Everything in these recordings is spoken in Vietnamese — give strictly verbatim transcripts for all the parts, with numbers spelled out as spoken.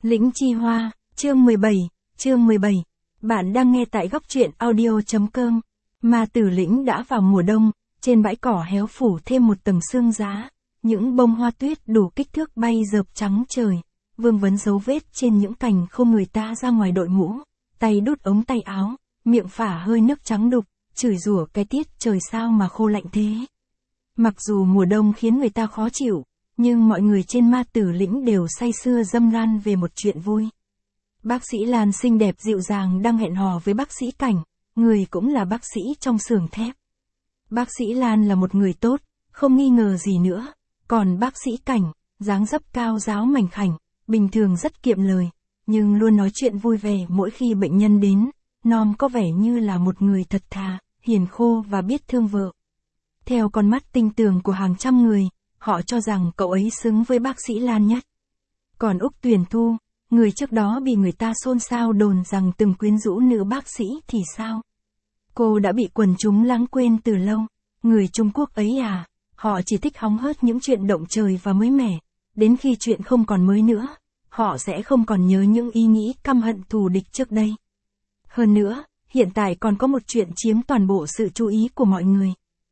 Lĩnh Chi Hoa, chương mười bảy, chương mười bảy. Bạn đang nghe tại góc truyện audio.com. Ma Tử Lĩnh đã vào mùa đông, trên bãi cỏ héo phủ thêm một tầng sương giá, những bông hoa tuyết đủ kích thước bay rợp trắng trời, vương vấn dấu vết trên những cành không. Người ta ra ngoài đội mũ, tay đút ống tay áo, miệng phả hơi nước trắng đục, chửi rủa cái tiết trời sao mà khô lạnh thế. Mặc dù mùa đông khiến người ta khó chịu, nhưng mọi người trên Ma Tử Lĩnh đều say sưa râm ran về một chuyện vui. Bác sĩ Lan xinh đẹp dịu dàng đang hẹn hò với bác sĩ Cảnh, người cũng là bác sĩ trong xưởng thép. Bác sĩ Lan là một người tốt, không nghi ngờ gì nữa, còn bác sĩ Cảnh, dáng dấp cao ráo mảnh khảnh, bình thường rất kiệm lời, nhưng luôn nói chuyện vui vẻ mỗi khi bệnh nhân đến, nom có vẻ như là một người thật thà, hiền khô và biết thương vợ. Theo con mắt tinh tường của hàng trăm người, họ cho rằng cậu ấy xứng với bác sĩ Lan nhất. Còn Úc Tuyền Thu, người trước đó bị người ta xôn xao đồn rằng từng quyến rũ nữ bác sĩ thì sao? Cô đã bị quần chúng lãng quên từ lâu. Người Trung Quốc ấy à, họ chỉ thích hóng hớt những chuyện động trời và mới mẻ. Đến khi chuyện không còn mới nữa, họ sẽ không còn nhớ những ý nghĩ căm hận thù địch trước đây. Hơn nữa, hiện tại còn có một chuyện chiếm toàn bộ sự chú ý của mọi người.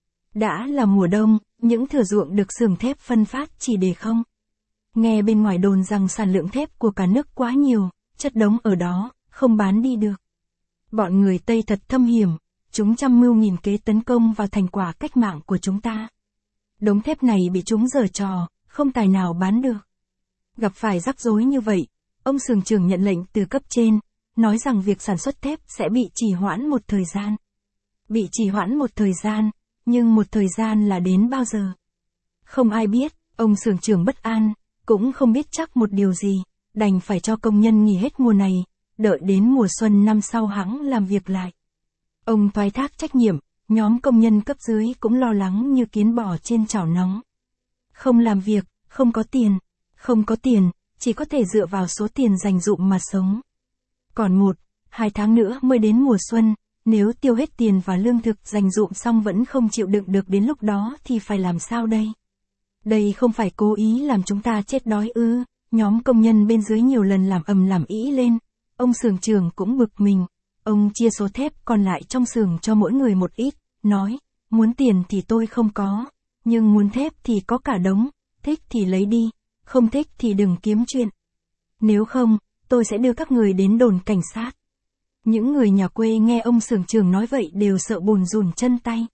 Đã là mùa đông, những thửa ruộng được xưởng thép phân phát chỉ để không. Nghe bên ngoài đồn rằng sản lượng thép của cả nước quá nhiều, chất đống ở đó, không bán đi được. Bọn người Tây thật thâm hiểm, chúng trăm mưu nghìn kế tấn công vào thành quả cách mạng của chúng ta. Đống thép này bị chúng giở trò, không tài nào bán được. Gặp phải rắc rối như vậy, ông xưởng trưởng nhận lệnh từ cấp trên, nói rằng việc sản xuất thép sẽ bị trì hoãn một thời gian. Bị trì hoãn một thời gian, nhưng một thời gian là đến bao giờ? Không ai biết, ông xưởng trưởng bất an, cũng không biết chắc một điều gì, đành phải cho công nhân nghỉ hết mùa này, đợi đến mùa xuân năm sau hẵng làm việc lại. Ông thoái thác trách nhiệm, nhóm công nhân cấp dưới cũng lo lắng như kiến bò trên chảo nóng. Không làm việc, không có tiền, không có tiền, chỉ có thể dựa vào số tiền dành dụm mà sống. Còn một, hai tháng nữa mới đến mùa xuân, nếu tiêu hết tiền và lương thực dành dụm xong vẫn không chịu đựng được đến lúc đó thì phải làm sao đây? Đây không phải cố ý làm chúng ta chết đói ư? Nhóm công nhân bên dưới nhiều lần làm ầm làm ĩ lên. Ông xưởng trưởng cũng bực mình. Ông chia số thép còn lại trong xưởng cho mỗi người một ít, nói, muốn tiền thì tôi không có, nhưng muốn thép thì có cả đống, thích thì lấy đi, không thích thì đừng kiếm chuyện. Nếu không, tôi sẽ đưa các người đến đồn cảnh sát. Những người nhà quê nghe ông xưởng trưởng nói vậy đều sợ bùn rùn chân tay.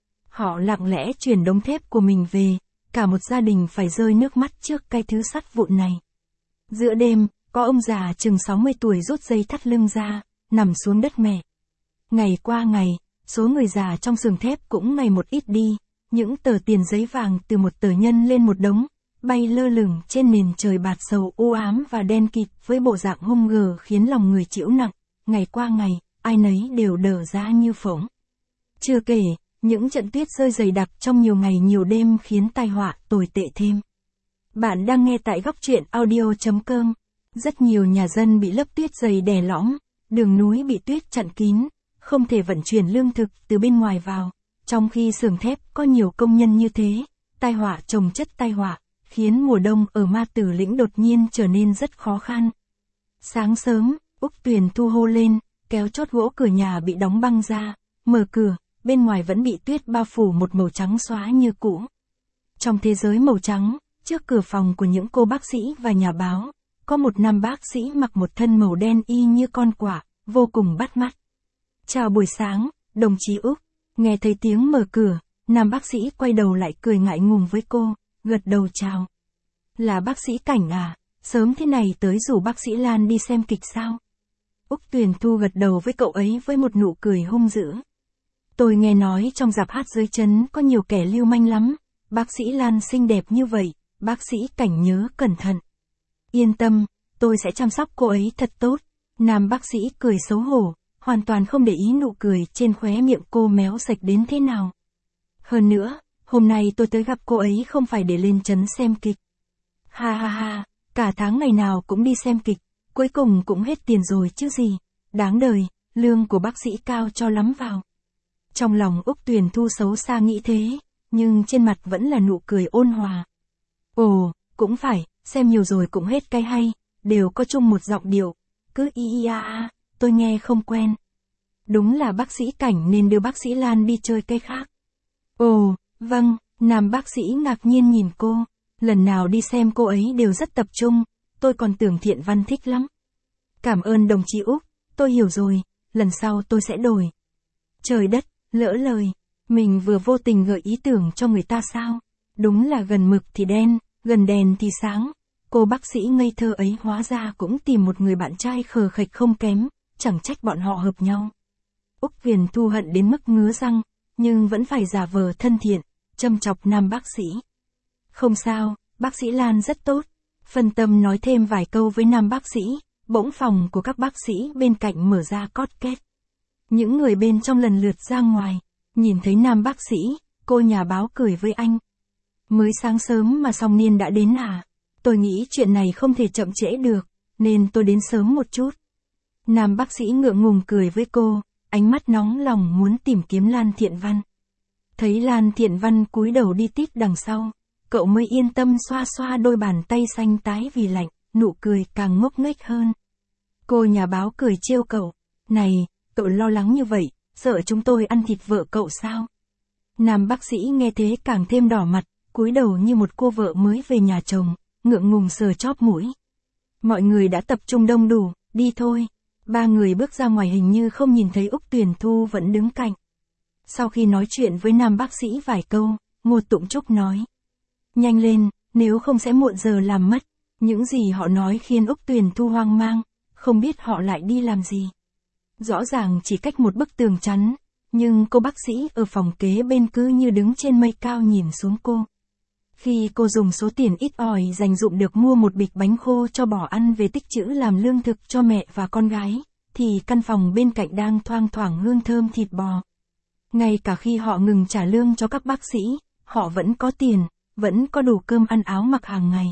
Họ lặng lẽ chuyển đống thép của mình về, cả một gia đình phải rơi nước mắt trước cái thứ sắt vụn này. Giữa đêm, có ông già chừng sáu mươi tuổi rút dây thắt lưng ra, nằm xuống đất mẹ. Ngày qua ngày, số người già trong xưởng thép cũng ngày một ít đi, những tờ tiền giấy vàng từ một tờ nhân lên một đống, bay lơ lửng trên nền trời bạt sầu u ám và đen kịt với bộ dạng hung hờ khiến lòng người chịu nặng. Ngày qua ngày, ai nấy đều đờ ra như phỗng. Chưa kể, những trận tuyết rơi dày đặc trong nhiều ngày nhiều đêm khiến tai họa tồi tệ thêm. Bạn đang nghe tại góc truyện audio.com. Rất nhiều nhà dân bị lấp tuyết dày đè lõm, đường núi bị tuyết chặn kín, không thể vận chuyển lương thực từ bên ngoài vào. Trong khi xưởng thép có nhiều công nhân như thế, tai họa chồng chất tai họa, khiến mùa đông ở Ma Tử Lĩnh đột nhiên trở nên rất khó khăn. Sáng sớm, Úc Tuyền Thu hô lên, kéo chốt gỗ cửa nhà bị đóng băng ra, mở cửa, bên ngoài vẫn bị tuyết bao phủ một màu trắng xóa như cũ. Trong thế giới màu trắng, trước cửa phòng của những cô bác sĩ và nhà báo, có một nam bác sĩ mặc một thân màu đen y như con quạ, vô cùng bắt mắt. Chào buổi sáng, đồng chí Úc. Nghe thấy tiếng mở cửa, nam bác sĩ quay đầu lại cười ngại ngùng với cô, gật đầu chào. Là bác sĩ Cảnh à, sớm thế này tới rủ bác sĩ Lan đi xem kịch sao? Úc Tuyền Thu gật đầu với cậu ấy với một nụ cười hung dữ. Tôi nghe nói trong rạp hát dưới trấn có nhiều kẻ lưu manh lắm, bác sĩ Lan xinh đẹp như vậy, bác sĩ Cảnh nhớ cẩn thận. Yên tâm, tôi sẽ chăm sóc cô ấy thật tốt. Nam bác sĩ cười xấu hổ, hoàn toàn không để ý nụ cười trên khóe miệng cô méo sạch đến thế nào. Hơn nữa, hôm nay tôi tới gặp cô ấy không phải để lên trấn xem kịch. Ha ha ha, cả tháng ngày nào cũng đi xem kịch, cuối cùng cũng hết tiền rồi chứ gì. Đáng đời, lương của bác sĩ cao cho lắm vào. Trong lòng Úc Tuyền Thu xấu xa nghĩ thế, nhưng trên mặt vẫn là nụ cười ôn hòa. Ồ, cũng phải, xem nhiều rồi cũng hết cái hay, đều có chung một giọng điệu, cứ y y a a, tôi nghe không quen. Đúng là bác sĩ Cảnh nên đưa bác sĩ Lan đi chơi cây khác. Ồ, vâng, nam bác sĩ ngạc nhiên nhìn cô, lần nào đi xem cô ấy đều rất tập trung, tôi còn tưởng Thiện Văn thích lắm. Cảm ơn đồng chí Úc, tôi hiểu rồi, lần sau tôi sẽ đổi. Trời đất, lỡ lời, mình vừa vô tình gợi ý tưởng cho người ta sao? Đúng là gần mực thì đen, gần đèn thì sáng. Cô bác sĩ ngây thơ ấy hóa ra cũng tìm một người bạn trai khờ khệch không kém, chẳng trách bọn họ hợp nhau. Úc Tuyền Thu hận đến mức ngứa răng, nhưng vẫn phải giả vờ thân thiện, châm chọc nam bác sĩ. Không sao, bác sĩ Lan rất tốt. Phân tâm nói thêm vài câu với nam bác sĩ, bỗng phòng của các bác sĩ bên cạnh mở ra cót két. Những người bên trong lần lượt ra ngoài, nhìn thấy nam bác sĩ, cô nhà báo cười với anh. Mới sáng sớm mà Song Niên đã đến à? Tôi nghĩ chuyện này không thể chậm trễ được, nên tôi đến sớm một chút. Nam bác sĩ ngượng ngùng cười với cô, ánh mắt nóng lòng muốn tìm kiếm Lan Thiện Văn. Thấy Lan Thiện Văn cúi đầu đi tít đằng sau, cậu mới yên tâm xoa xoa đôi bàn tay xanh tái vì lạnh, nụ cười càng ngốc nghếch hơn. Cô nhà báo cười trêu cậu, này, cậu lo lắng như vậy, sợ chúng tôi ăn thịt vợ cậu sao? Nam bác sĩ nghe thế càng thêm đỏ mặt, cúi đầu như một cô vợ mới về nhà chồng, ngượng ngùng sờ chóp mũi. Mọi người đã tập trung đông đủ, đi thôi. Ba người bước ra ngoài hình như không nhìn thấy Úc Tuyền Thu vẫn đứng cạnh. Sau khi nói chuyện với nam bác sĩ vài câu, Ngô Tụng Trúc nói. Nhanh lên, nếu không sẽ muộn giờ làm mất. Những gì họ nói khiến Úc Tuyền Thu hoang mang, không biết họ lại đi làm gì. Rõ ràng chỉ cách một bức tường chắn, nhưng cô bác sĩ ở phòng kế bên cứ như đứng trên mây cao nhìn xuống cô. Khi cô dùng số tiền ít ỏi dành dụm được mua một bịch bánh khô cho bỏ ăn về tích trữ làm lương thực cho mẹ và con gái, thì căn phòng bên cạnh đang thoang thoảng hương thơm thịt bò. Ngay cả khi họ ngừng trả lương cho các bác sĩ, họ vẫn có tiền, vẫn có đủ cơm ăn áo mặc hàng ngày.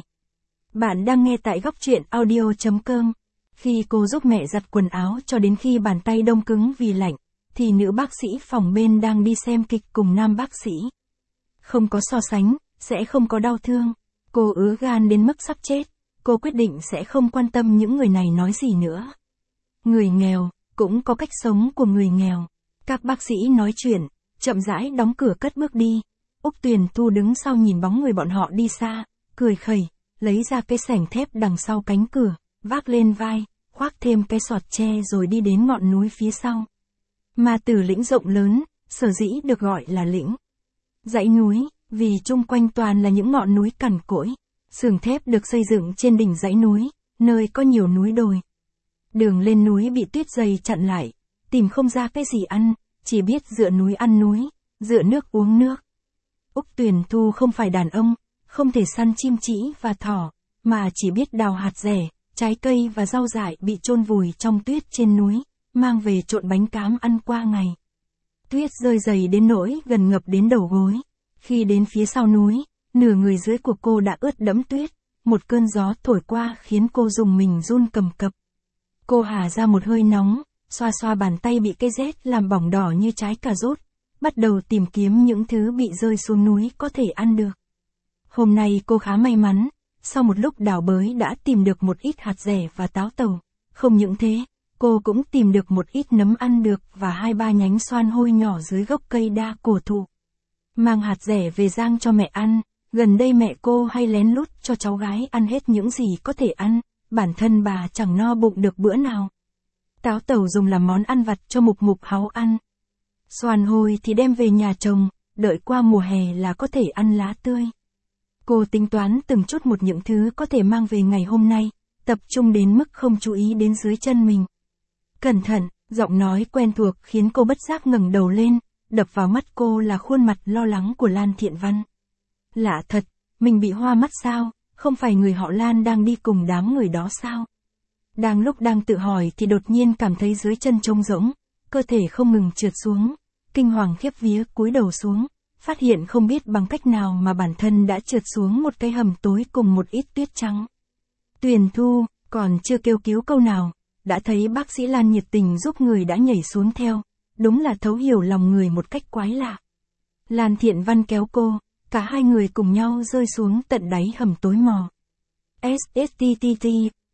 Bạn đang nghe tại góc truyện audio chấm com. Khi cô giúp mẹ giặt quần áo cho đến khi bàn tay đông cứng vì lạnh, thì nữ bác sĩ phòng bên đang đi xem kịch cùng nam bác sĩ. Không có so sánh, sẽ không có đau thương. Cô ứa gan đến mức sắp chết, cô quyết định sẽ không quan tâm những người này nói gì nữa. Người nghèo, cũng có cách sống của người nghèo. Các bác sĩ nói chuyện, chậm rãi đóng cửa cất bước đi. Úc Tuyền Thu đứng sau nhìn bóng người bọn họ đi xa, cười khẩy, lấy ra cái xẻng thép đằng sau cánh cửa, vác lên vai, khoác thêm cái sọt tre rồi đi đến ngọn núi phía sau. Ma Tử Lĩnh rộng lớn, sở dĩ được gọi là lĩnh. Dãy núi, vì chung quanh toàn là những ngọn núi cằn cỗi. Xưởng thép được xây dựng trên đỉnh dãy núi, nơi có nhiều núi đồi. Đường lên núi bị tuyết dày chặn lại, tìm không ra cái gì ăn, chỉ biết dựa núi ăn núi, dựa nước uống nước. Úc Tuyền Thu không phải đàn ông, không thể săn chim trĩ và thỏ, mà chỉ biết đào hạt rẻ, trái cây và rau dại bị chôn vùi trong tuyết trên núi, mang về trộn bánh cám ăn qua ngày. Tuyết rơi dày đến nỗi gần ngập đến đầu gối. Khi đến phía sau núi, nửa người dưới của cô đã ướt đẫm tuyết, một cơn gió thổi qua khiến cô rùng mình run cầm cập. Cô hả ra một hơi nóng, xoa xoa bàn tay bị cây rét làm bỏng đỏ như trái cà rốt, bắt đầu tìm kiếm những thứ bị rơi xuống núi có thể ăn được. Hôm nay cô khá may mắn, sau một lúc đào bới đã tìm được một ít hạt dẻ và táo tàu. Không những thế, cô cũng tìm được một ít nấm ăn được và hai ba nhánh xoan hôi nhỏ dưới gốc cây đa cổ thụ. Mang hạt dẻ về rang cho mẹ ăn, gần đây mẹ cô hay lén lút cho cháu gái ăn hết những gì có thể ăn, bản thân bà chẳng no bụng được bữa nào. Táo tàu dùng làm món ăn vặt cho Mục Mục Háu ăn. Xoàn hôi thì đem về nhà trồng, đợi qua mùa hè là có thể ăn lá tươi. Cô tính toán từng chút một những thứ có thể mang về ngày hôm nay, tập trung đến mức không chú ý đến dưới chân mình. Cẩn thận, giọng nói quen thuộc khiến cô bất giác ngẩng đầu lên, đập vào mắt cô là khuôn mặt lo lắng của Lan Thiện Văn. Lạ thật, mình bị hoa mắt sao, không phải người họ Lan đang đi cùng đám người đó sao? Đang lúc đang tự hỏi thì đột nhiên cảm thấy dưới chân trống rỗng, cơ thể không ngừng trượt xuống, kinh hoàng khiếp vía cúi đầu xuống, phát hiện không biết bằng cách nào mà bản thân đã trượt xuống một cái hầm tối cùng một ít tuyết trắng. Tuyền Thu, còn chưa kêu cứu câu nào, đã thấy bác sĩ Lan nhiệt tình giúp người đã nhảy xuống theo, đúng là thấu hiểu lòng người một cách quái lạ. Lan Thiện Văn kéo cô, cả hai người cùng nhau rơi xuống tận đáy hầm tối mò. S S T T T,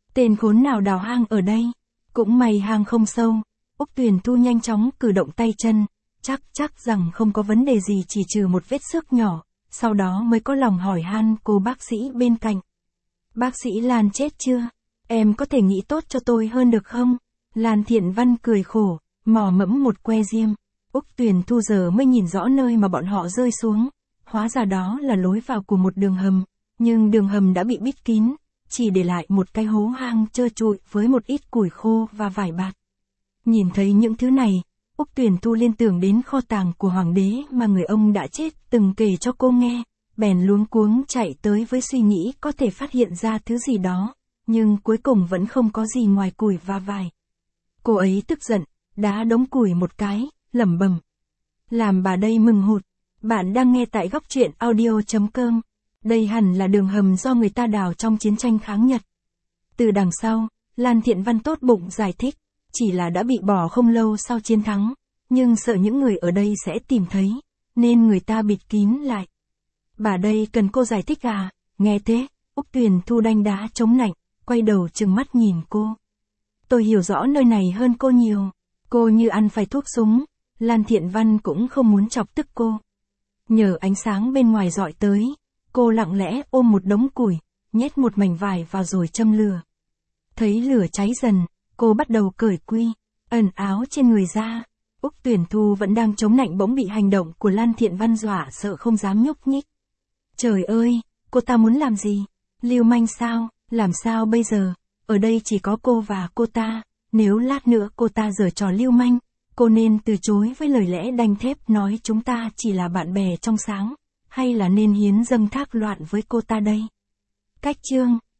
Tên khốn nào đào hang ở đây? Cũng may hang không sâu. Úc Tuyền Thu nhanh chóng cử động tay chân, chắc chắc rằng không có vấn đề gì chỉ trừ một vết xước nhỏ, sau đó mới có lòng hỏi han cô bác sĩ bên cạnh. Bác sĩ Lan chết chưa? Em có thể nghĩ tốt cho tôi hơn được không? Lan Thiện Văn cười khổ, mò mẫm một que diêm. Úc Tuyền Thu giờ mới nhìn rõ nơi mà bọn họ rơi xuống. Hóa ra đó là lối vào của một đường hầm, nhưng đường hầm đã bị bít kín, chỉ để lại một cái hố hang trơ trụi với một ít củi khô và vải bạt. Nhìn thấy những thứ này, Úc Tuyền Thu liên tưởng đến kho tàng của hoàng đế mà người ông đã chết từng kể cho cô nghe, bèn luống cuống chạy tới với suy nghĩ có thể phát hiện ra thứ gì đó, nhưng cuối cùng vẫn không có gì ngoài củi và vải. Cô ấy tức giận, đá đống củi một cái, lẩm bẩm. Làm bà đây mừng hụt. Bạn đang nghe tại góc truyện audio chấm com. Đây hẳn là đường hầm do người ta đào trong chiến tranh kháng Nhật. Từ đằng sau, Lan Thiện Văn tốt bụng giải thích, chỉ là đã bị bỏ không lâu sau chiến thắng, nhưng sợ những người ở đây sẽ tìm thấy, nên người ta bịt kín lại. Bà đây cần cô giải thích à? Nghe thế, Úc Tuyền Thu đanh đá chống nạnh, quay đầu trừng mắt nhìn cô. Tôi hiểu rõ nơi này hơn cô nhiều. Cô như ăn phải thuốc súng. Lan Thiện Văn cũng không muốn chọc tức cô. Nhờ ánh sáng bên ngoài dọi tới, cô lặng lẽ ôm một đống củi, nhét một mảnh vải vào rồi châm lửa. Thấy lửa cháy dần, cô bắt đầu cởi quy, ẩn áo trên người ra. Úc Tuyền Thu vẫn đang chống nạnh bỗng bị hành động của Lan Thiện Văn dọa sợ không dám nhúc nhích. Trời ơi, cô ta muốn làm gì? Lưu manh sao? Làm sao bây giờ? Ở đây chỉ có cô và cô ta, nếu lát nữa cô ta giở trò lưu manh, cô nên từ chối với lời lẽ đanh thép nói chúng ta chỉ là bạn bè trong sáng, hay là nên hiến dâng thác loạn với cô ta đây? Cách chương